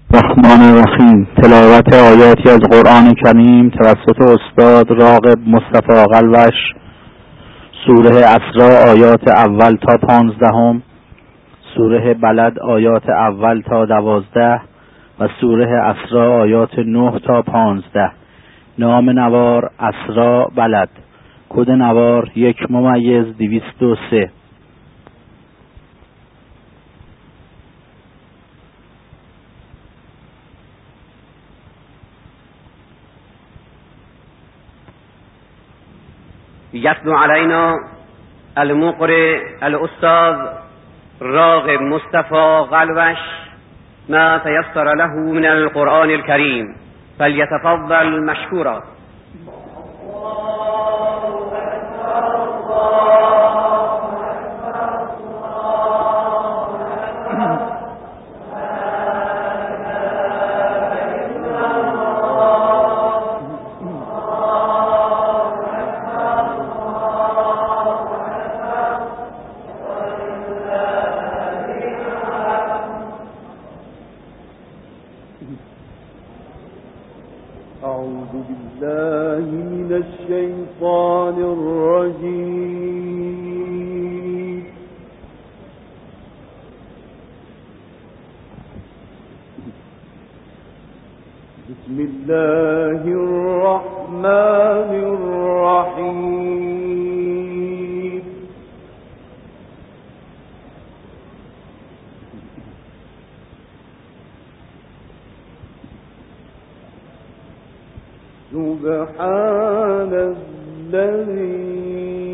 الرحمن الرحیم. تلاوت آیاتی از قرآن کریم توسط استاد راغب مصطفی قلوش. سوره اسراء آیات اول تا 15، سوره بلد آیات اول تا 12 و سوره اسراء آیات 9 تا 15. نام نوار اسراء بلد. کد نوار 1/203. يتلو علينا المقرئ الأستاذ راغب مصطفى قلوش ما تيسر له من القرآن الكريم، فليتفضل مشكورا. أعوذ بالله من الشيطان الرجيم. بسم الله الرحمن الرحيم. سبحان الذي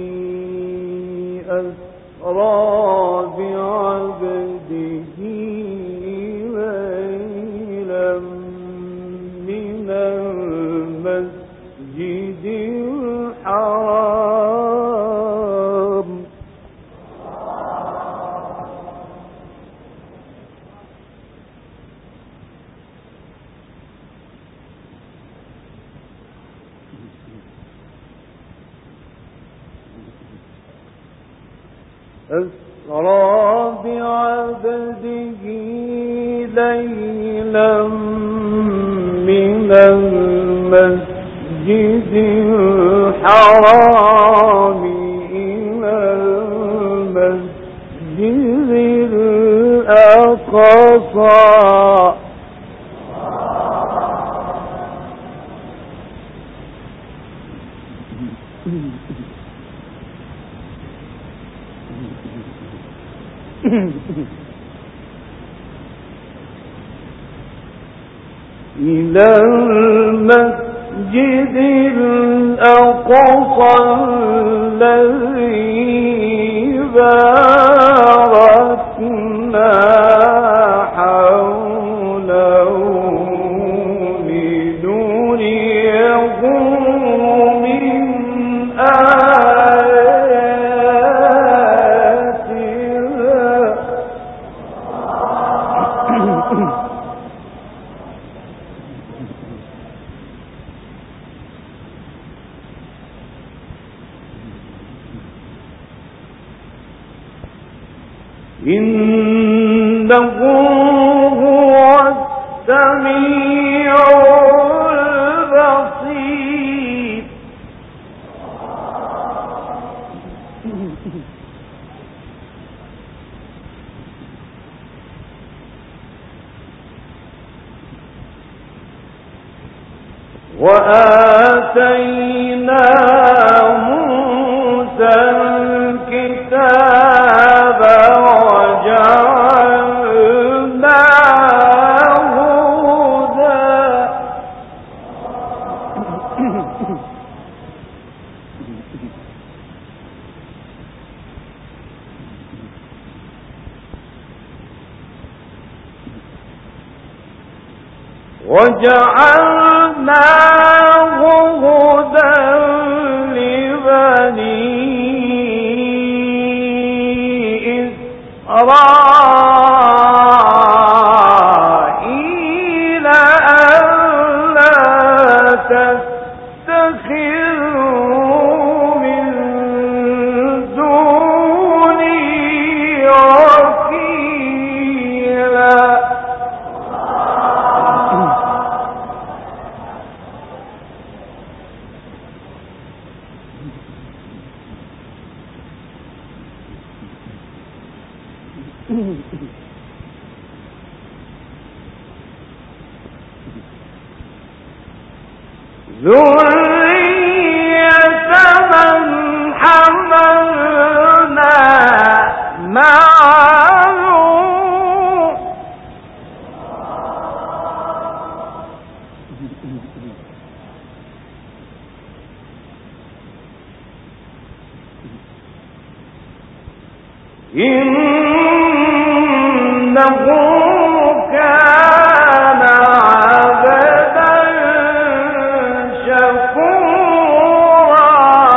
أسرى بعبده ليلا من المسجد الحرام أسرى بعبده ليلا من المسجد الحرام إلى المسجد الأقصى إلى المسجد الأقصى الذي باركنا حوله لنريه من إنه هو السميع البصير. وآتينا موسى الكتاب وجعلناه هدى. وجعلناه هدى لبني إسرائيل ألا تتخذوا من دوني وكيلا. ذرية من حملنا مع نوح إنه كان عبدا شكورا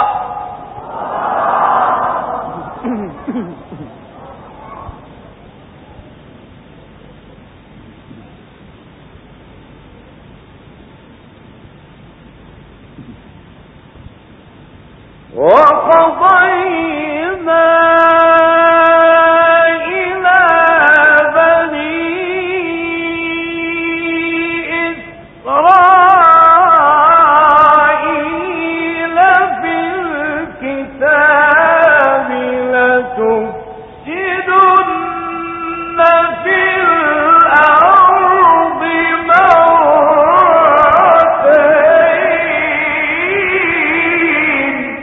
وقضينا إلى بني إسرائيل في الكتاب لتفسدن في الأرض مرتين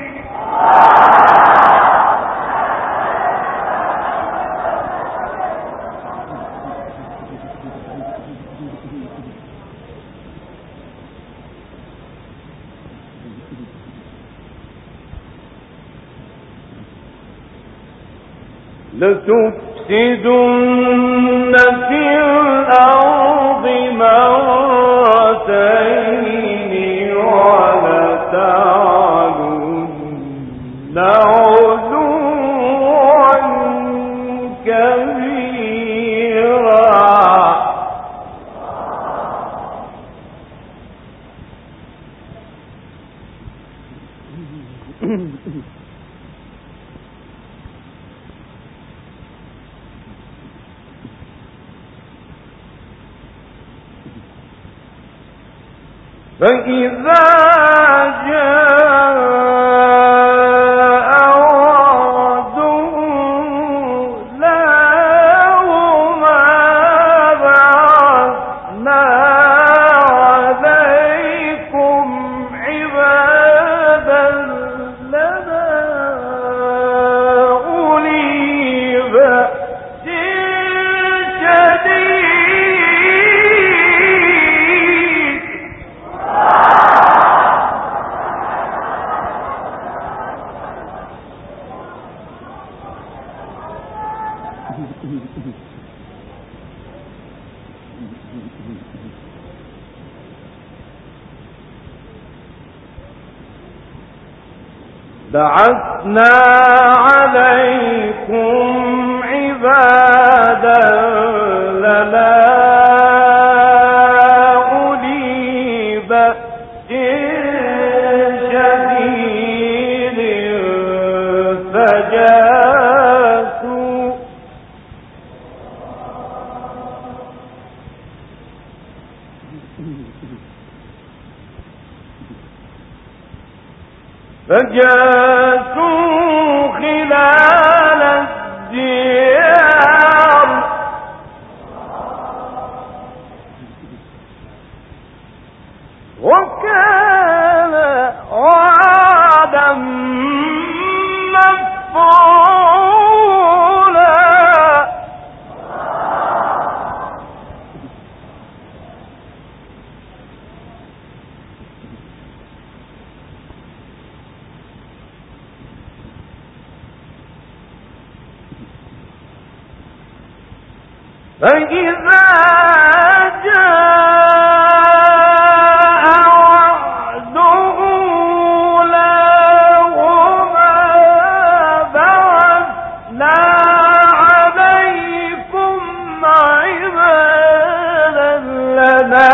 لتفسدن في الأرض مرتين ولتعلن علوا كبيرا فإذا جاء وعد أولاهما بعثنا عليكم عبادا لنا أولي بأس شديد بعثنا عليكم عبادا لنا أولي بأس شديد فجاسوا خلال الديار وكان وعدا مفعولا فإذا جاء وعد أولاهما بعثنا عليكم عبادا لنا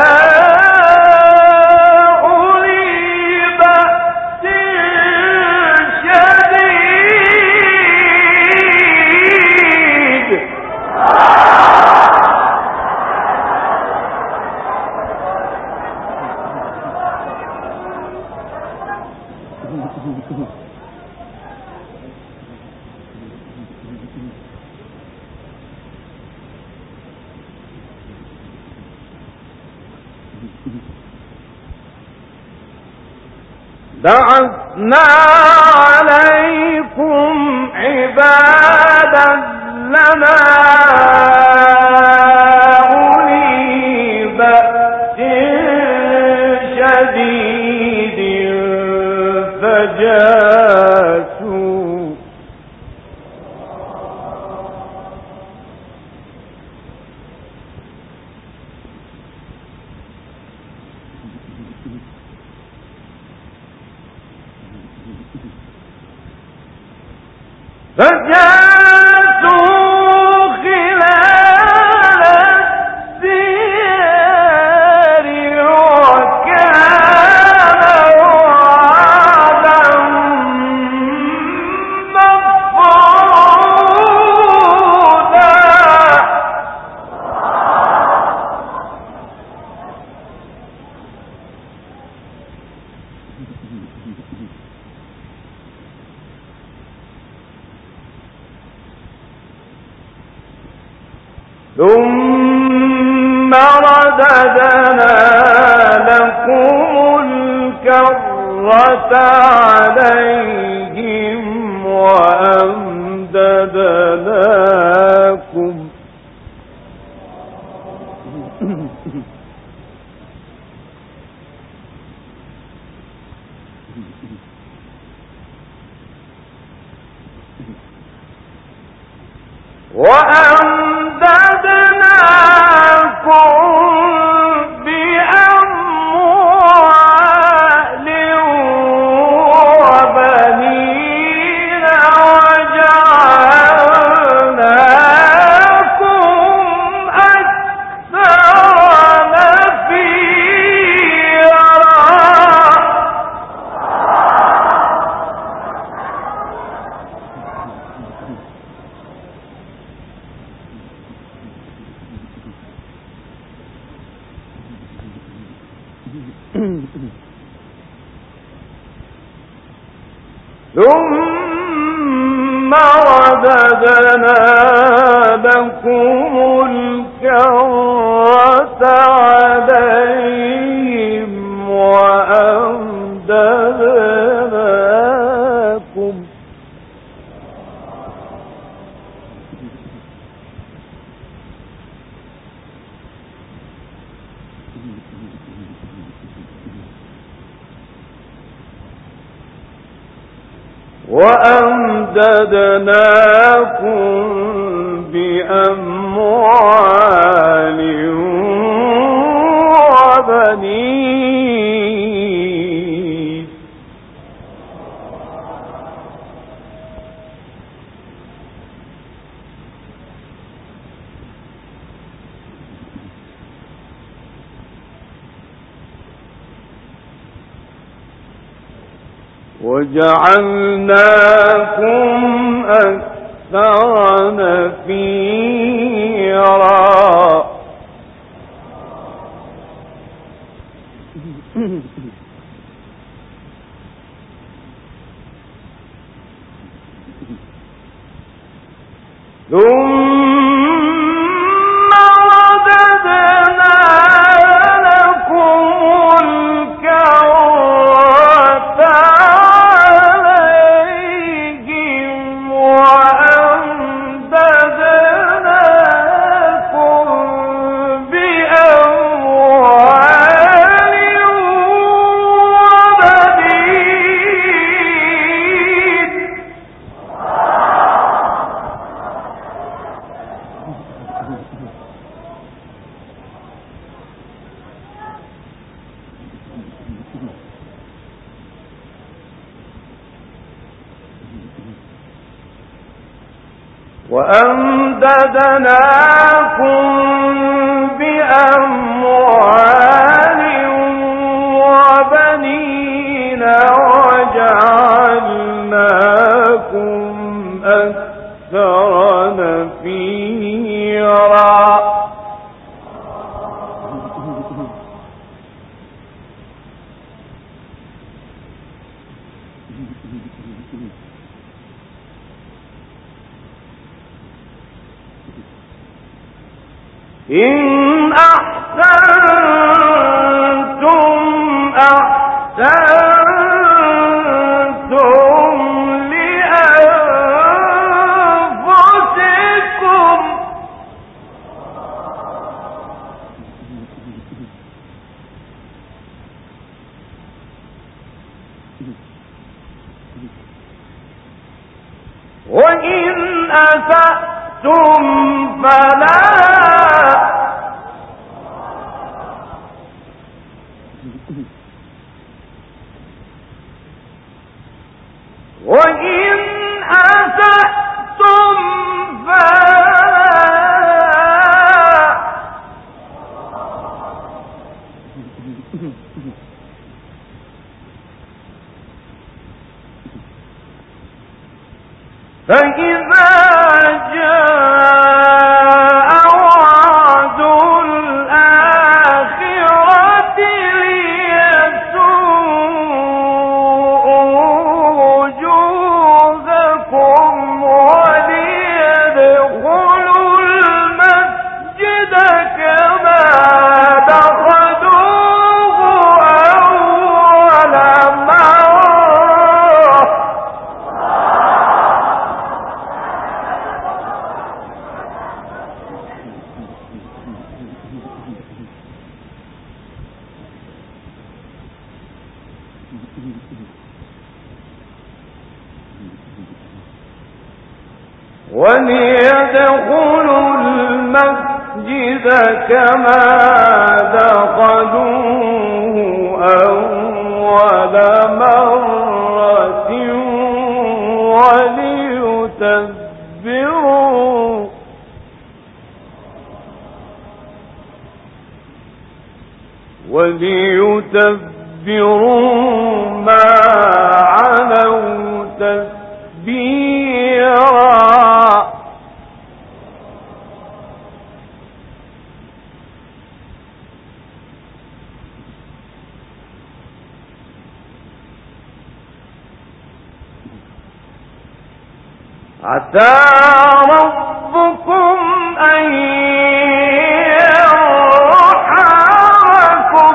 أولي بأس شديد بعثنا عليكم عبادا لنا أولي بأس شديد فجاسوا خلال الديار وكان وعدا مفعولا. ثم رددنا لكم الكرة عليهم وأمددناكم بأموال وبنين وجعلناكم أكثر ثم رددنا لكم الكرة عليهم وأمددناكم بأموال وبنين وجعلناكم أكثر نفيرا. ثم رددنا لكم الكرة عليهم وأمددناكم بأموال وبنين وأمددناكم بأموال وبنين وجعلناكم أكثر نفيرا. إن أحسنتم أحسنتم فإذا جاء وعد الآخرة ليسوءوا وجوهكم وليدخلوا المسجد كما دخلوه أول مرة وليدخلوا المسجد كما دخلوه أول مرة وليتبروا ما علوا تتبيرا. عسى ربكم أن يرحمكم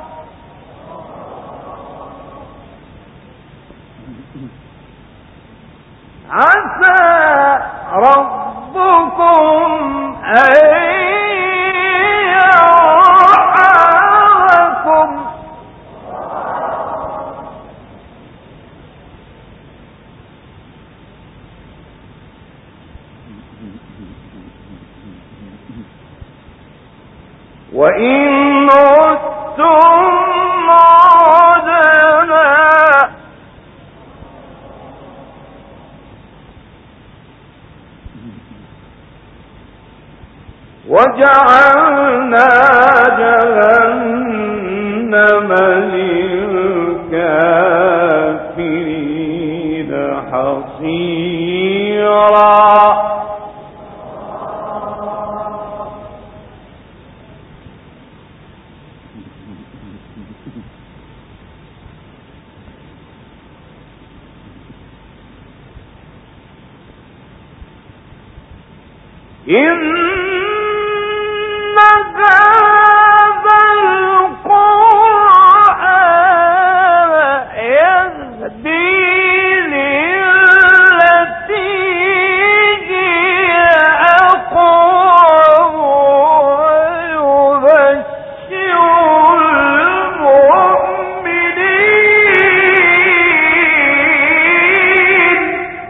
عسى ربكم أن يرحمكم وإن عدتم عدنا وجعلنا جهنم للكافرين حصيرا. إن هذا القرآن يهدي للتي هي أقوم ويبشر المؤمنين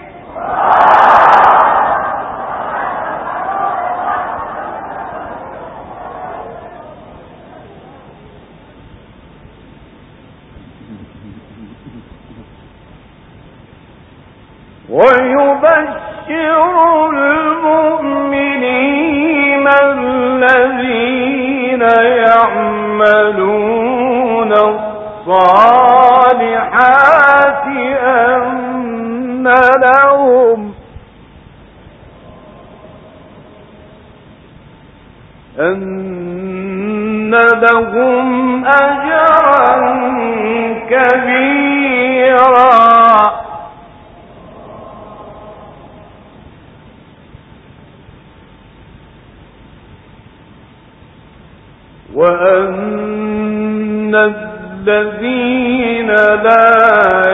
الذين يعملون الصالحات أن لهم أجرا كبيرا. وأن الذين لا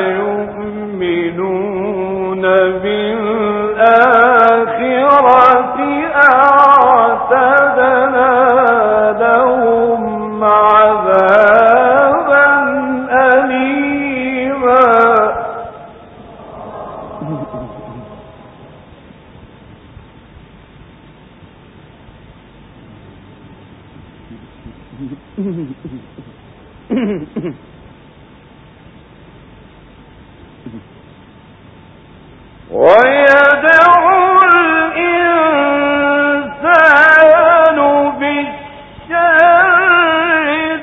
يؤمنون بالآخرة أعتدنا لهم عذابا أليما. ويدعو الإنسان بالشر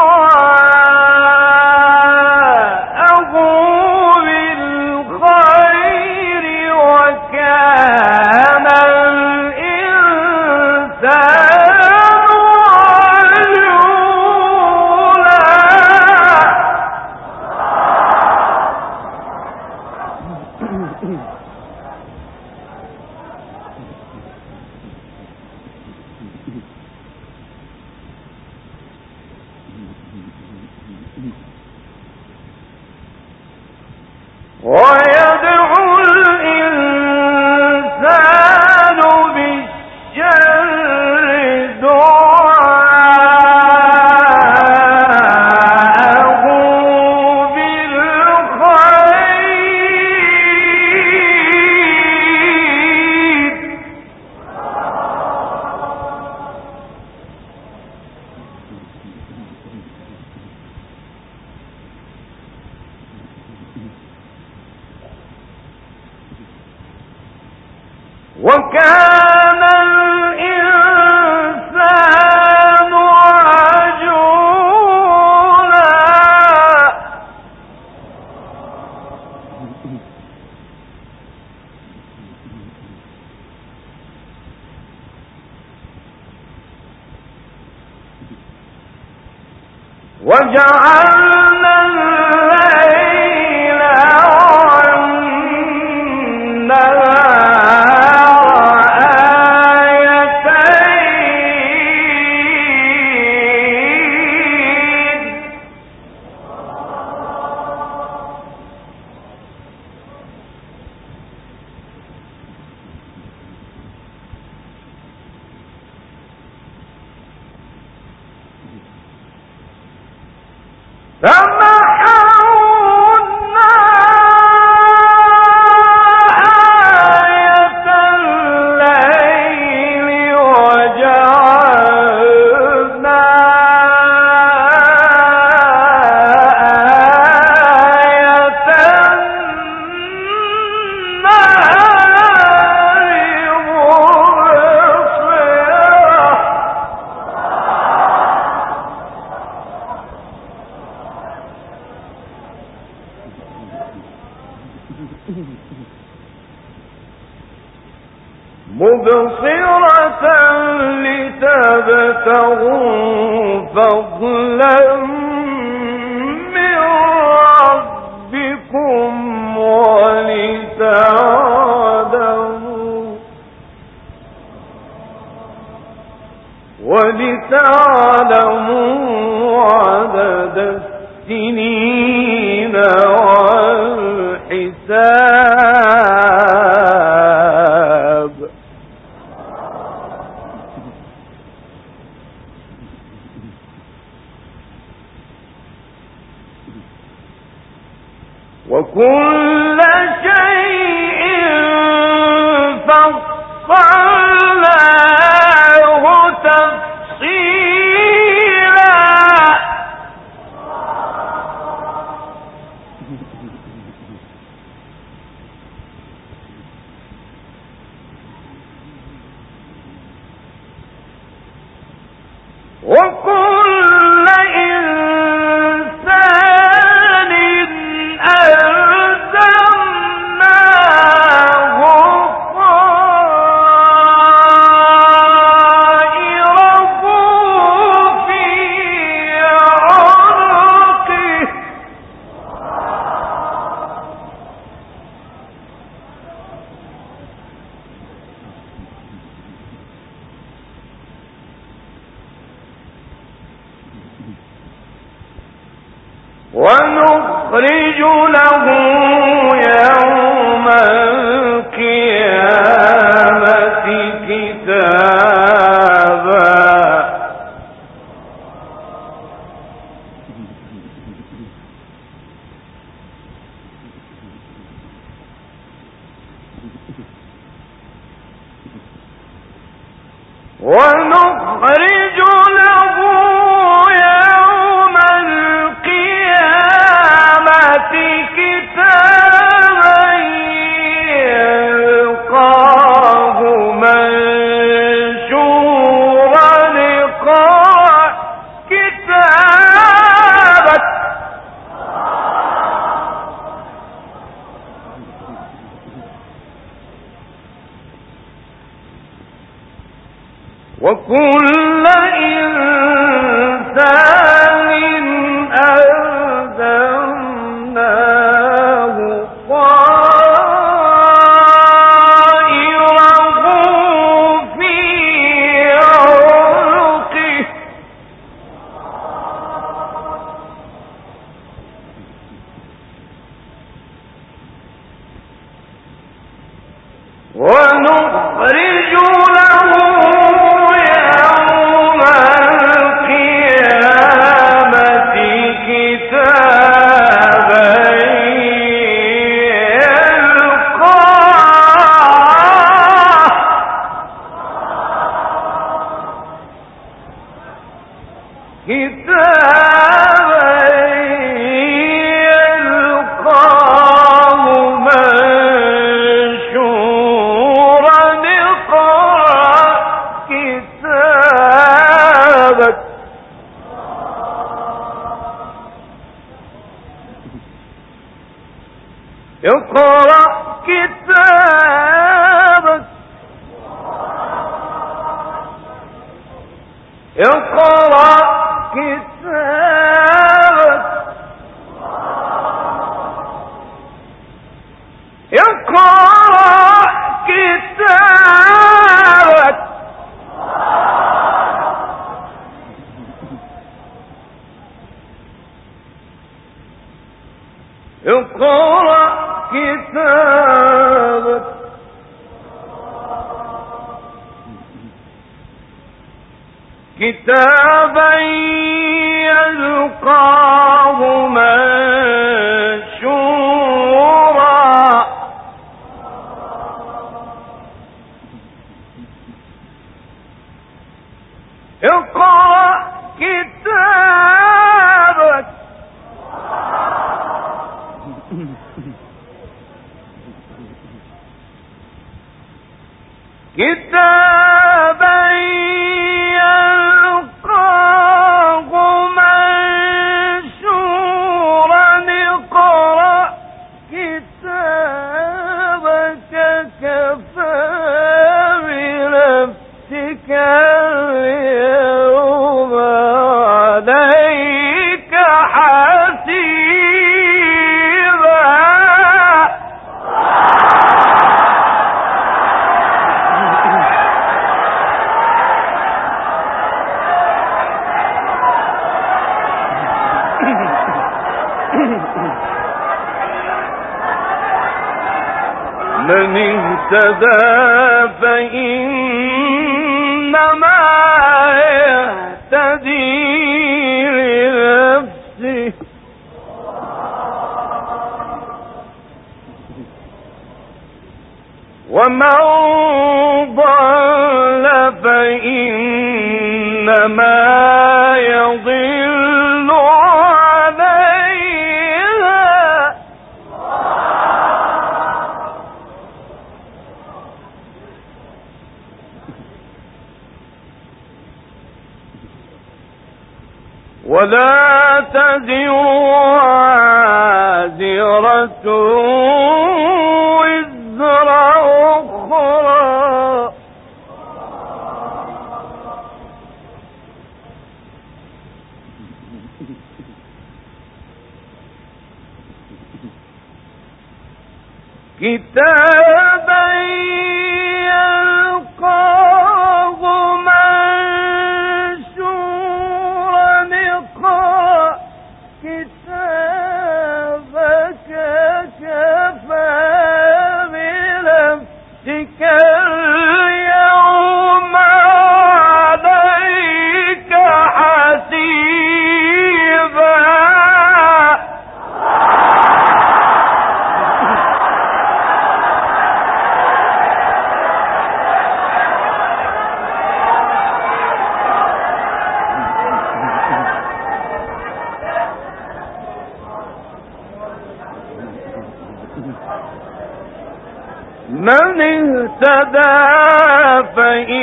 دعاءه بالخير وكان الإنسان ويدعو الإنسان بالشر دعاءه بالخير وكان الإنسان عجولا وجعلنا الليل والنهار آيتين فمحونا آية الليل وجعلنا آية النهار مبصرة مبصرة لتبتغوا فضلا من ربكم ولتعلموا عدد السنين والحساب وكل شيء فصلناه تفصيلا وكل إنسان ألزمناه طائره في عنقه ونخرج له يوم القيامة كتابا ونخرج له وكل إنسان ألزمناه طائره في عنقه ونخرج له يوم القيامة كتابا يلقاه منشورا اقرأ كتابك اقرأ كتابك اقرأ كتابك اقرأ كتابك اقرأ كتابك كتابا يلقاه منشورا اقرأ كتابك كتابا يلقاه منشورا اقرأ كتابك كفى بنفسك اليوم عليك حسيبا من اهتدى فإنما يهتدي لنفسه ومن ضل فإنما يضل عليها ولا تزر وازرة وزر أخرى كتابا يلقاه منشورا اقرأ كتابك كفى بنفسك اليوم عليك حسيبا من اهتدى فإن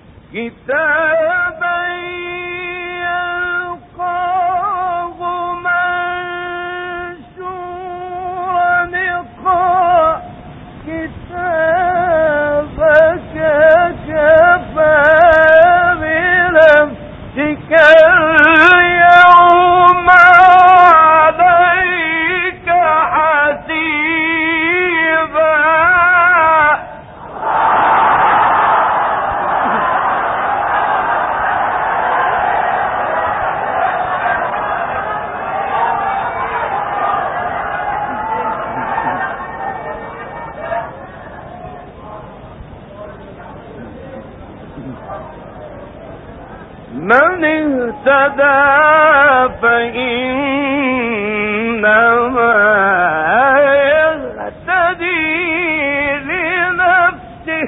كتابا يلقاه منشورا اقرأ كتابك كفى اليوم عليك حسيبا. من اهتدى فإنما يهتدي لنفسه،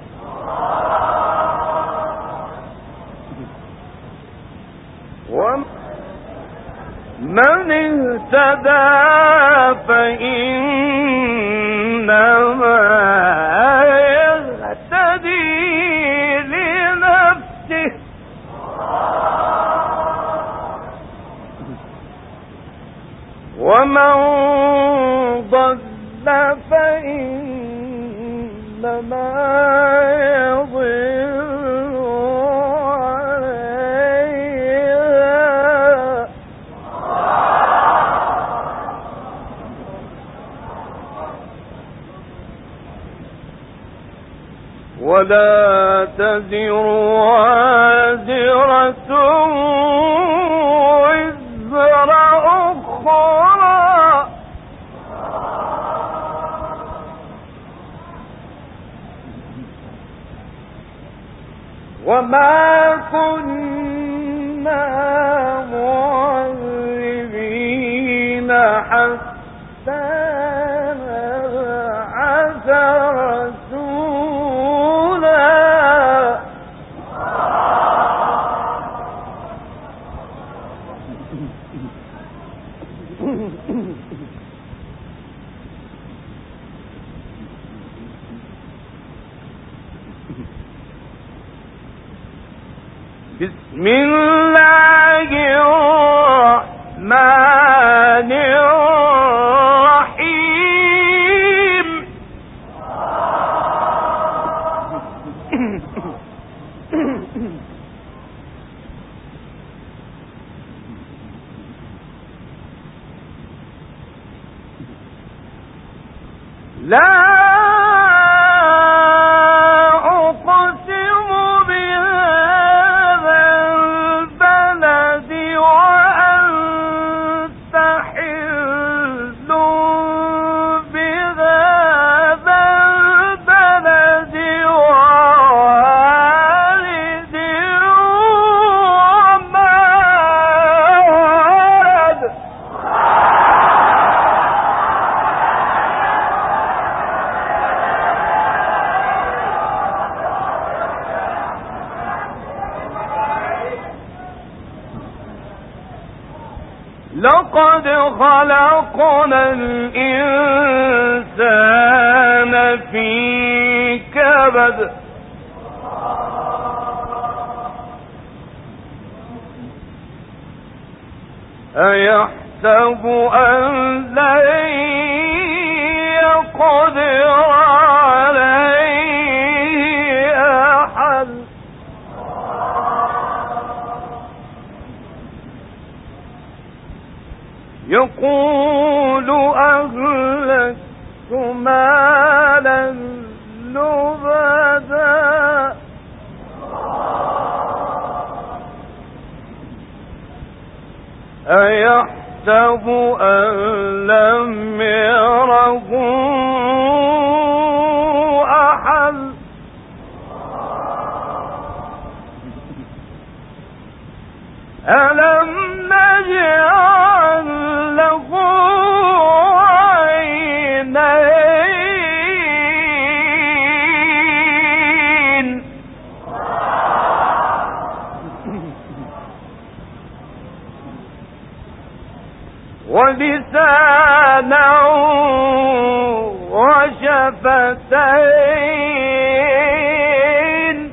ومن اهتدى فإنما يهتدي لنفسه، ومن ضل فإنما يضل عليها، ولا تزر وازرة وزر أخرى، وما كنا معذبين حتى نبعث رسولا. بسم الله الرحمن الرحيم. لا أقسم بهذا البلد وأنت حل بهذا البلد ووالد وما ولد. لقد خلقنا الإنسان في كبد. أيحسب أن لن يقدر عليه أحد. يقول أهلكت مالا لبدا. أيحسب أن لم يره أحد. ألم نجعل له عينين ولسانا وشفتين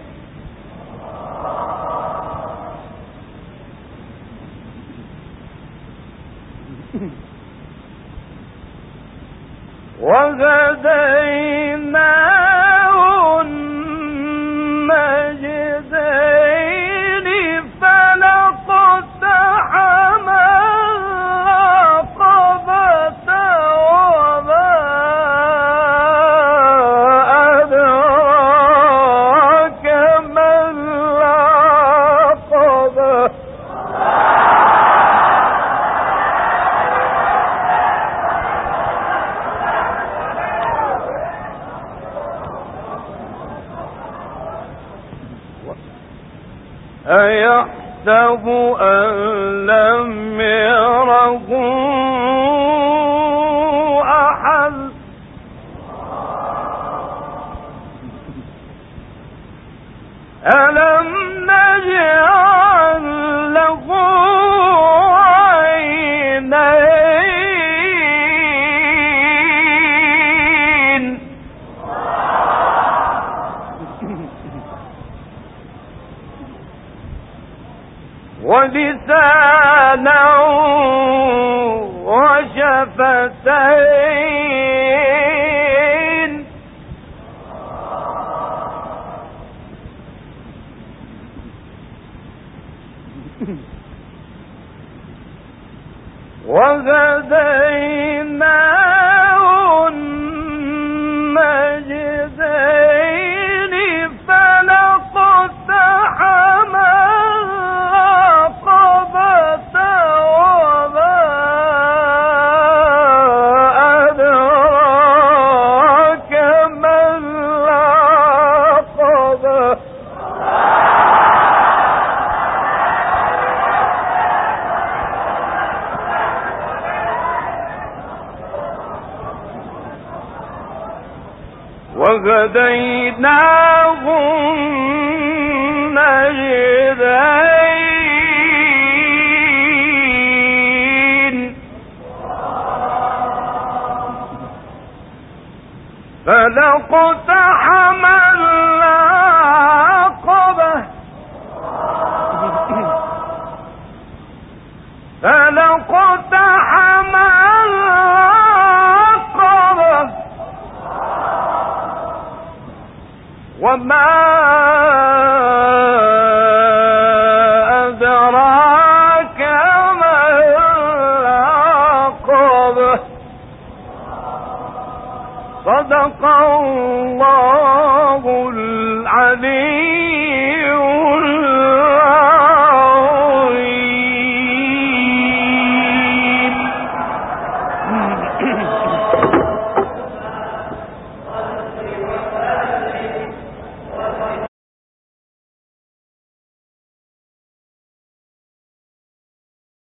وهديناه النجدين فلقد يحسب أن لم يره أحد ألم نجعل له عينين ولسانا وشفتين وهديناه النجدين فلاقتحم العقبة وما أدراك ما العقبة وهديناه النجدين فلاقتحم العقبة فلاقتحم العقبة وما أدراك ما العقبة صدق الله العلي العظيم.